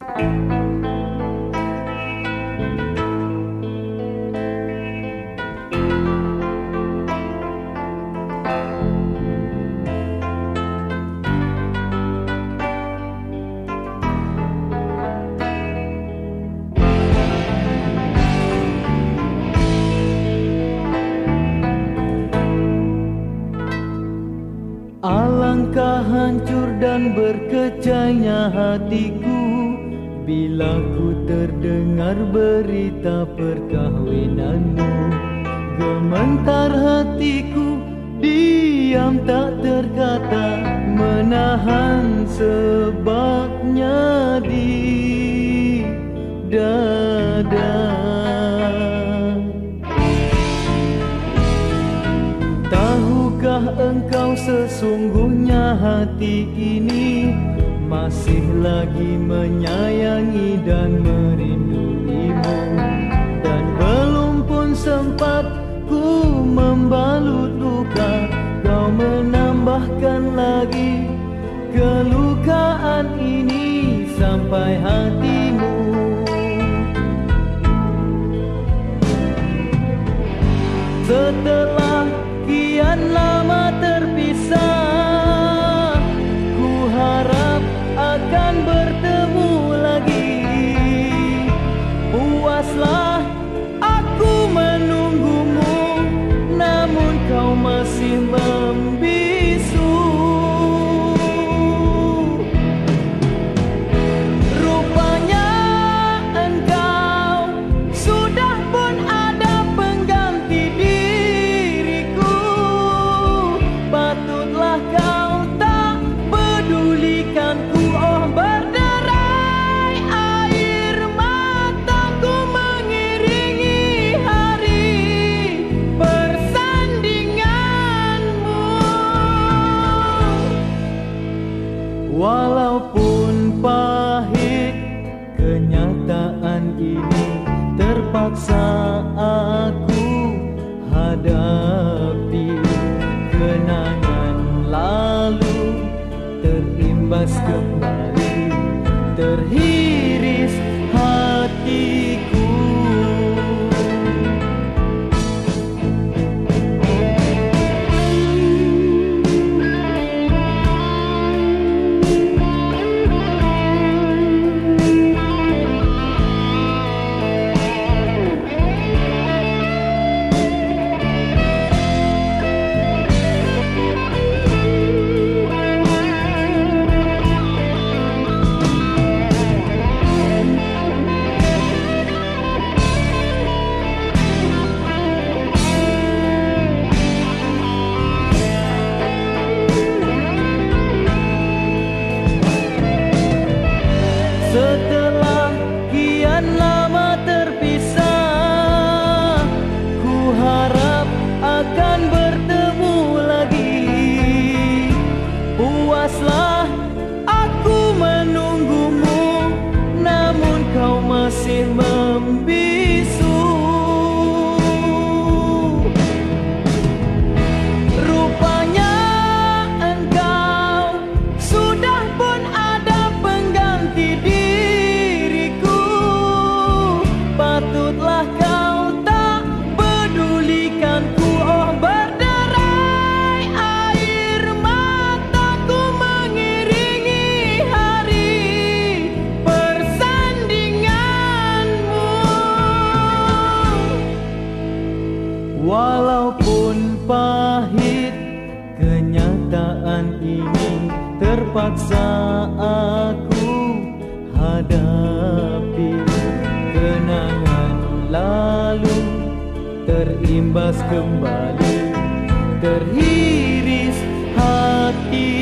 Alangkah hancur dan berkecainya hatiku bila ku terdengar berita perkahwinanmu. Gementar hatiku, diam tak terkata, menahan sebabnya di dada. Tahukah engkau sesungguhnya hati ini masih lagi menyayangi dan merinduimu, dan belum pun sempat ku membalut luka, kau menambahkan lagi kelukaan ini sampai hatimu. Setelah kian lama terpisah, ku harap akan bertemu lagi. Puaslah aku menunggumu, namun kau masih membisu. Rupanya engkau sudah pun ada pengganti diriku. Patutlah kau tak pedulikanku. Oh, berderai air mataku mengiringi hari persandinganmu. Walaupun pahit kenyataan ini, terpaksa aku hadapi. Kenangan lalu terimbas kembali, terhiris hatiku. Setelah kian lama terpisah, ku harap akan bertemu lagi. Puaslah aku menunggumu, namun kau masih membisu. Rupanya engkau sudah pun ada pengganti diriku. Patutlah kau tak pedulikanku. Oh, berderai air mataku mengiringi hari persandinganmu. Walaupun pahit kenyataan ini, terpaksa aku hadapi. Kenangan lalu terimbas kembali, terhiris hati.